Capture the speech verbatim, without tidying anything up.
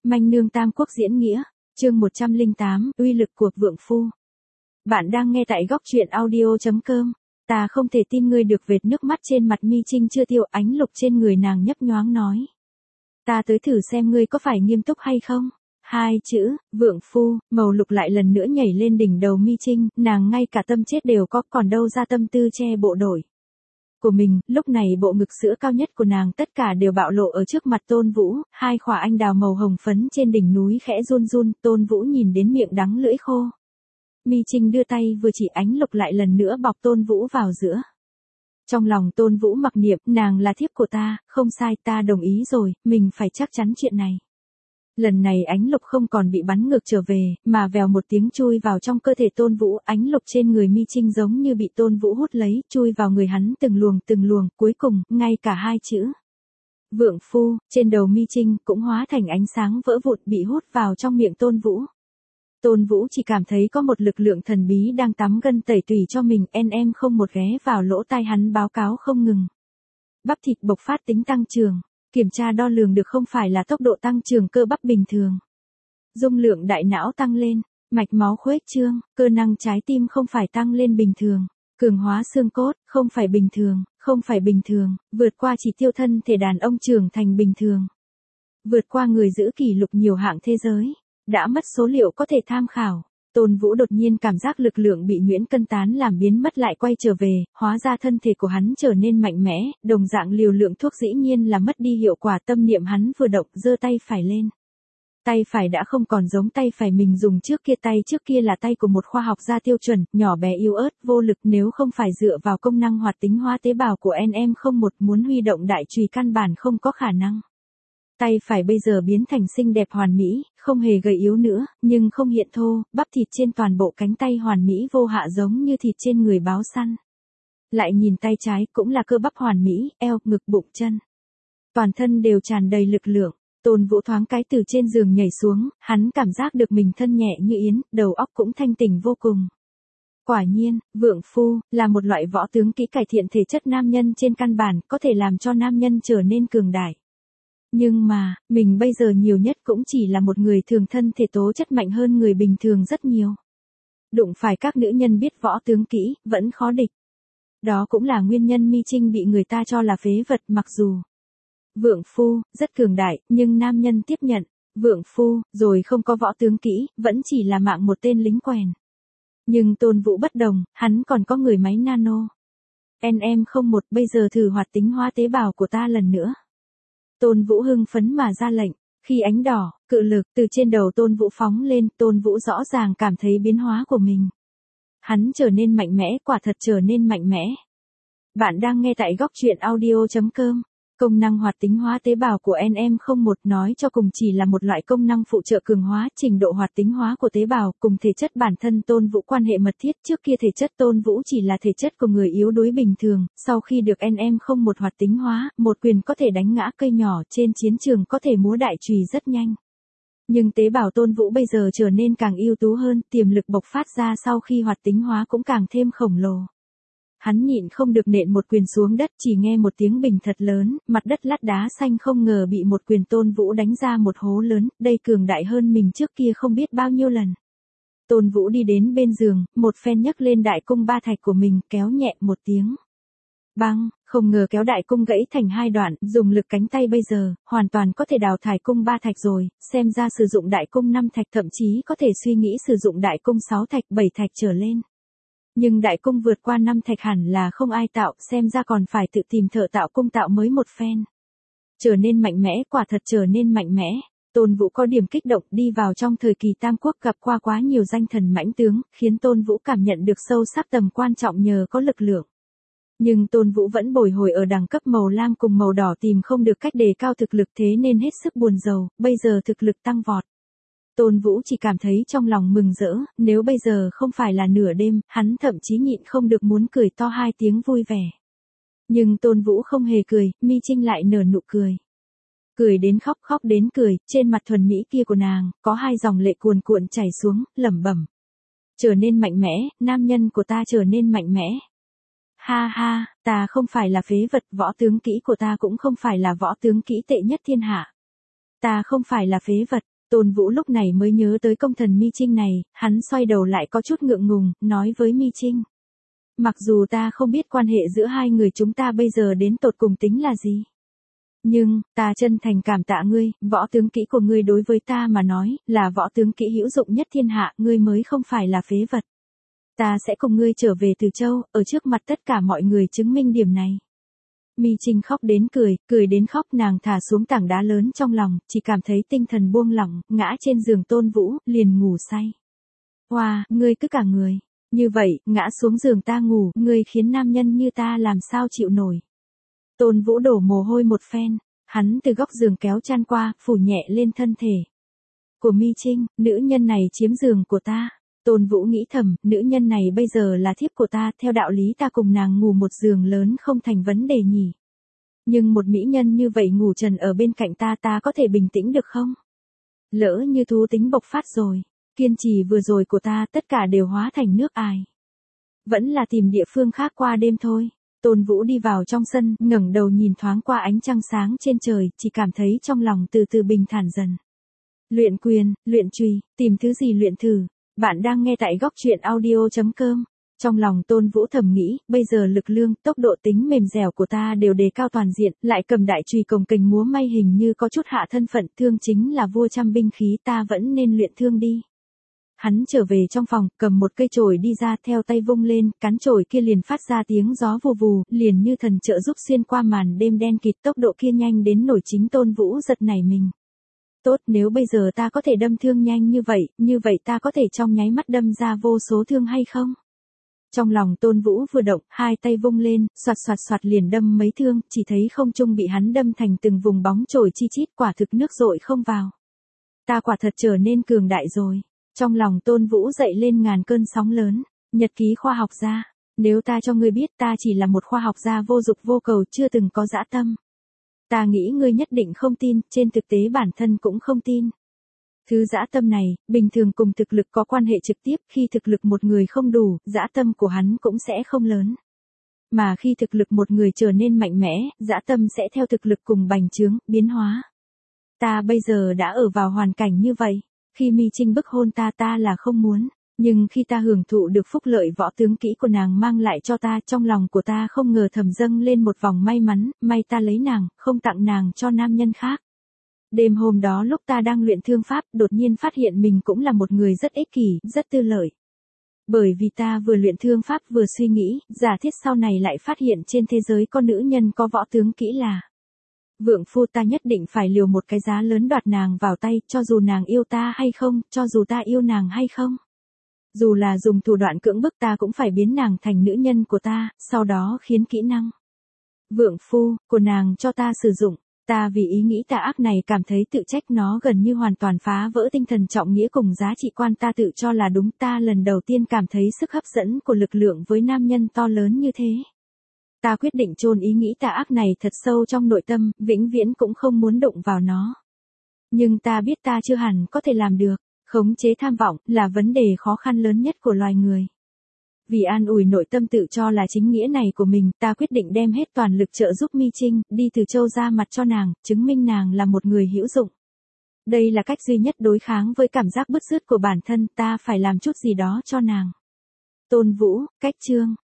Manh nương Tam Quốc diễn nghĩa, chương một trăm lẻ tám, uy lực của vượng phu. Bạn đang nghe tại góc truyện audio chấm com. Ta không thể tin ngươi được, vệt nước mắt trên mặt Mi Trinh chưa tiêu, ánh lục trên người nàng nhấp nhoáng nói. Ta tới thử xem ngươi có phải nghiêm túc hay không. Hai chữ, vượng phu, màu lục lại lần nữa nhảy lên đỉnh đầu Mi Trinh, nàng ngay cả tâm chết đều có, còn đâu ra tâm tư che bộ đổi của mình. Lúc này bộ ngực sữa cao nhất của nàng tất cả đều bạo lộ ở trước mặt Tôn Vũ, hai khỏa anh đào màu hồng phấn trên đỉnh núi khẽ run run. Tôn Vũ nhìn đến miệng đắng lưỡi khô. Mi Trinh đưa tay vừa chỉ, ánh lục lại lần nữa bọc Tôn Vũ vào giữa. Trong lòng Tôn Vũ mặc niệm, nàng là thiếp của ta, không sai, ta đồng ý rồi, mình phải chắc chắn chuyện này. Lần này ánh lục không còn bị bắn ngược trở về, mà vèo một tiếng chui vào trong cơ thể Tôn Vũ. Ánh lục trên người Mi Trinh giống như bị Tôn Vũ hút lấy, chui vào người hắn từng luồng từng luồng, cuối cùng, ngay cả hai chữ vượng phu, trên đầu Mi Trinh cũng hóa thành ánh sáng vỡ vụn, bị hút vào trong miệng Tôn Vũ. Tôn Vũ chỉ cảm thấy có một lực lượng thần bí đang tắm gân tẩy tủy cho mình, en em không một ghé vào lỗ tai hắn báo cáo không ngừng. Bắp thịt bộc phát tính tăng trưởng. Kiểm tra đo lường được không phải là tốc độ tăng trưởng cơ bắp bình thường. Dung lượng đại não tăng lên, mạch máu khuếch trương, cơ năng trái tim không phải tăng lên bình thường. Cường hóa xương cốt, không phải bình thường, không phải bình thường, vượt qua chỉ tiêu thân thể đàn ông trưởng thành bình thường. Vượt qua người giữ kỷ lục nhiều hạng thế giới. Đã mất số liệu có thể tham khảo. Tôn Vũ đột nhiên cảm giác lực lượng bị nhuyễn cân tán làm biến mất lại quay trở về, hóa ra thân thể của hắn trở nên mạnh mẽ, đồng dạng liều lượng thuốc dĩ nhiên là mất đi hiệu quả. Tâm niệm hắn vừa động, giơ tay phải lên. Tay phải đã không còn giống tay phải mình dùng trước kia, tay trước kia là tay của một khoa học gia tiêu chuẩn, nhỏ bé yếu ớt, vô lực, nếu không phải dựa vào công năng hoạt tính hóa tế bào của en em không một, muốn huy động đại chùy căn bản không có khả năng. Tay phải bây giờ biến thành xinh đẹp hoàn mỹ, không hề gầy yếu nữa, nhưng không hiện thô, bắp thịt trên toàn bộ cánh tay hoàn mỹ vô hạ giống như thịt trên người báo săn. Lại nhìn tay trái cũng là cơ bắp hoàn mỹ, eo, ngực, bụng, chân. Toàn thân đều tràn đầy lực lượng. Tôn Vũ thoáng cái từ trên giường nhảy xuống, hắn cảm giác được mình thân nhẹ như yến, đầu óc cũng thanh tỉnh vô cùng. Quả nhiên, vượng phu, là một loại võ tướng kỹ cải thiện thể chất nam nhân trên căn bản, có thể làm cho nam nhân trở nên cường đại. Nhưng mà, mình bây giờ nhiều nhất cũng chỉ là một người thường, thân thể tố chất mạnh hơn người bình thường rất nhiều. Đụng phải các nữ nhân biết võ tướng kỹ, vẫn khó địch. Đó cũng là nguyên nhân Mi Trinh bị người ta cho là phế vật. Mặc dù vượng phu, rất cường đại, nhưng nam nhân tiếp nhận, vượng phu, rồi không có võ tướng kỹ, vẫn chỉ là mạng một tên lính quèn. Nhưng Tôn Vũ bất đồng, hắn còn có người máy nano. en em không một, bây giờ thử hoạt tính hóa tế bào của ta lần nữa. Tôn Vũ hưng phấn mà ra lệnh, khi ánh đỏ, cự lực từ trên đầu Tôn Vũ phóng lên, Tôn Vũ rõ ràng cảm thấy biến hóa của mình. Hắn trở nên mạnh mẽ, quả thật trở nên mạnh mẽ. Bạn đang nghe tại góc truyện audio chấm com. Công năng hoạt tính hóa tế bào của en em không một nói cho cùng chỉ là một loại công năng phụ trợ cường hóa trình độ hoạt tính hóa của tế bào cùng thể chất bản thân Tôn Vũ quan hệ mật thiết. Trước kia thể chất Tôn Vũ chỉ là thể chất của người yếu đuối bình thường, sau khi được en em không một hoạt tính hóa, một quyền có thể đánh ngã cây nhỏ, trên chiến trường có thể múa đại chùy rất nhanh. Nhưng tế bào Tôn Vũ bây giờ trở nên càng ưu tú hơn, tiềm lực bộc phát ra sau khi hoạt tính hóa cũng càng thêm khổng lồ. Hắn nhịn không được nện một quyền xuống đất, chỉ nghe một tiếng bình thật lớn, mặt đất lát đá xanh không ngờ bị một quyền Tôn Vũ đánh ra một hố lớn, đây cường đại hơn mình trước kia không biết bao nhiêu lần. Tôn Vũ đi đến bên giường, một phen nhấc lên đại cung ba thạch của mình, kéo nhẹ một tiếng. Băng, không ngờ kéo đại cung gãy thành hai đoạn, dùng lực cánh tay bây giờ, hoàn toàn có thể đào thải cung ba thạch rồi, xem ra sử dụng đại cung năm thạch, thậm chí có thể suy nghĩ sử dụng đại cung sáu thạch, bảy thạch trở lên. Nhưng đại cung vượt qua năm thạch hẳn là không ai tạo, xem ra còn phải tự tìm thợ tạo cung tạo mới một phen. Trở nên mạnh mẽ, quả thật trở nên mạnh mẽ. Tôn Vũ có điểm kích động, đi vào trong thời kỳ Tam Quốc gặp qua quá nhiều danh thần mãnh tướng, khiến Tôn Vũ cảm nhận được sâu sắc tầm quan trọng nhờ có lực lượng. Nhưng Tôn Vũ vẫn bồi hồi ở đẳng cấp màu lam cùng màu đỏ, tìm không được cách đề cao thực lực, thế nên hết sức buồn rầu, bây giờ thực lực tăng vọt. Tôn Vũ chỉ cảm thấy trong lòng mừng rỡ, nếu bây giờ không phải là nửa đêm, hắn thậm chí nhịn không được muốn cười to hai tiếng vui vẻ. Nhưng Tôn Vũ không hề cười, Mi Trinh lại nở nụ cười. Cười đến khóc, khóc đến cười, trên mặt thuần mỹ kia của nàng, có hai dòng lệ cuồn cuộn chảy xuống, lẩm bẩm. Trở nên mạnh mẽ, nam nhân của ta trở nên mạnh mẽ. Ha ha, ta không phải là phế vật, võ tướng kỹ của ta cũng không phải là võ tướng kỹ tệ nhất thiên hạ. Ta không phải là phế vật. Tôn Vũ lúc này mới nhớ tới công thần Mi Trinh này, hắn xoay đầu lại có chút ngượng ngùng, nói với Mi Trinh. Mặc dù ta không biết quan hệ giữa hai người chúng ta bây giờ đến tột cùng tính là gì. Nhưng, ta chân thành cảm tạ ngươi, võ tướng kỹ của ngươi đối với ta mà nói, là võ tướng kỹ hữu dụng nhất thiên hạ, ngươi mới không phải là phế vật. Ta sẽ cùng ngươi trở về Từ Châu, ở trước mặt tất cả mọi người chứng minh điểm này. Mi Trinh khóc đến cười, cười đến khóc, nàng thả xuống tảng đá lớn trong lòng, chỉ cảm thấy tinh thần buông lỏng, ngã trên giường Tôn Vũ, liền ngủ say. Hoa, wow, ngươi cứ cả người. Như vậy, ngã xuống giường ta ngủ, ngươi khiến nam nhân như ta làm sao chịu nổi. Tôn Vũ đổ mồ hôi một phen, hắn từ góc giường kéo chăn qua, phủ nhẹ lên thân thể của Mi Trinh, nữ nhân này chiếm giường của ta. Tôn Vũ nghĩ thầm, nữ nhân này bây giờ là thiếp của ta, theo đạo lý ta cùng nàng ngủ một giường lớn không thành vấn đề nhỉ. Nhưng một mỹ nhân như vậy ngủ trần ở bên cạnh ta, ta có thể bình tĩnh được không? Lỡ như thú tính bộc phát rồi, kiên trì vừa rồi của ta tất cả đều hóa thành nước ải. Vẫn là tìm địa phương khác qua đêm thôi. Tôn Vũ đi vào trong sân, ngẩng đầu nhìn thoáng qua ánh trăng sáng trên trời, chỉ cảm thấy trong lòng từ từ bình thản dần. Luyện quyền, luyện chùy, tìm thứ gì luyện thử. Bạn đang nghe tại góc truyện audio chấm com. Trong lòng Tôn Vũ thầm nghĩ, bây giờ lực lương, tốc độ tính mềm dẻo của ta đều đề cao toàn diện, lại cầm đại chùy cồng kềnh múa may hình như có chút hạ thân phận, thương chính là vua trăm binh khí, ta vẫn nên luyện thương đi. Hắn trở về trong phòng, cầm một cây chổi đi ra, theo tay vung lên, cán chổi kia liền phát ra tiếng gió vù vù, liền như thần trợ giúp xuyên qua màn đêm đen kịt, tốc độ kia nhanh đến nổi chính Tôn Vũ giật nảy mình. Tốt, nếu bây giờ ta có thể đâm thương nhanh như vậy, như vậy ta có thể trong nháy mắt đâm ra vô số thương hay không? Trong lòng Tôn Vũ vừa động, hai tay vung lên, xoạt xoạt xoạt liền đâm mấy thương, chỉ thấy không trung bị hắn đâm thành từng vùng bóng chổi chi chít, quả thực nước dội không vào. Ta quả thật trở nên cường đại rồi. Trong lòng Tôn Vũ dậy lên ngàn cơn sóng lớn. Nhật ký khoa học gia. Nếu ta cho ngươi biết ta chỉ là một khoa học gia vô dục vô cầu, chưa từng có dã tâm. Ta nghĩ ngươi nhất định không tin, trên thực tế bản thân cũng không tin. Thứ dã tâm này, bình thường cùng thực lực có quan hệ trực tiếp, khi thực lực một người không đủ, dã tâm của hắn cũng sẽ không lớn. Mà khi thực lực một người trở nên mạnh mẽ, dã tâm sẽ theo thực lực cùng bành trướng, biến hóa. Ta bây giờ đã ở vào hoàn cảnh như vậy. Khi Mi Trinh bức hôn ta ta là không muốn, nhưng khi ta hưởng thụ được phúc lợi võ tướng kỹ của nàng mang lại cho ta, trong lòng của ta không ngờ thầm dâng lên một vòng may mắn, may ta lấy nàng, không tặng nàng cho nam nhân khác. Đêm hôm đó lúc ta đang luyện thương pháp, đột nhiên phát hiện mình cũng là một người rất ích kỷ, rất tư lợi. Bởi vì ta vừa luyện thương pháp vừa suy nghĩ, giả thiết sau này lại phát hiện trên thế giới có nữ nhân có võ tướng kỹ là vượng phu, ta nhất định phải liều một cái giá lớn đoạt nàng vào tay, cho dù nàng yêu ta hay không, cho dù ta yêu nàng hay không. Dù là dùng thủ đoạn cưỡng bức ta cũng phải biến nàng thành nữ nhân của ta, sau đó khiến kỹ năng vượng phu của nàng cho ta sử dụng. Ta vì ý nghĩ tà ác này cảm thấy tự trách, nó gần như hoàn toàn phá vỡ tinh thần trọng nghĩa cùng giá trị quan ta tự cho là đúng. Ta lần đầu tiên cảm thấy sức hấp dẫn của lực lượng với nam nhân to lớn như thế. Ta quyết định chôn ý nghĩ tà ác này thật sâu trong nội tâm, vĩnh viễn cũng không muốn đụng vào nó. Nhưng ta biết ta chưa hẳn có thể làm được. Khống chế tham vọng là vấn đề khó khăn lớn nhất của loài người. Vì an ủi nội tâm tự cho là chính nghĩa này của mình, ta quyết định đem hết toàn lực trợ giúp Mi Trinh, đi Từ Châu ra mặt cho nàng, chứng minh nàng là một người hữu dụng. Đây là cách duy nhất đối kháng với cảm giác bứt rứt của bản thân, ta phải làm chút gì đó cho nàng. Tôn Vũ, cách chương.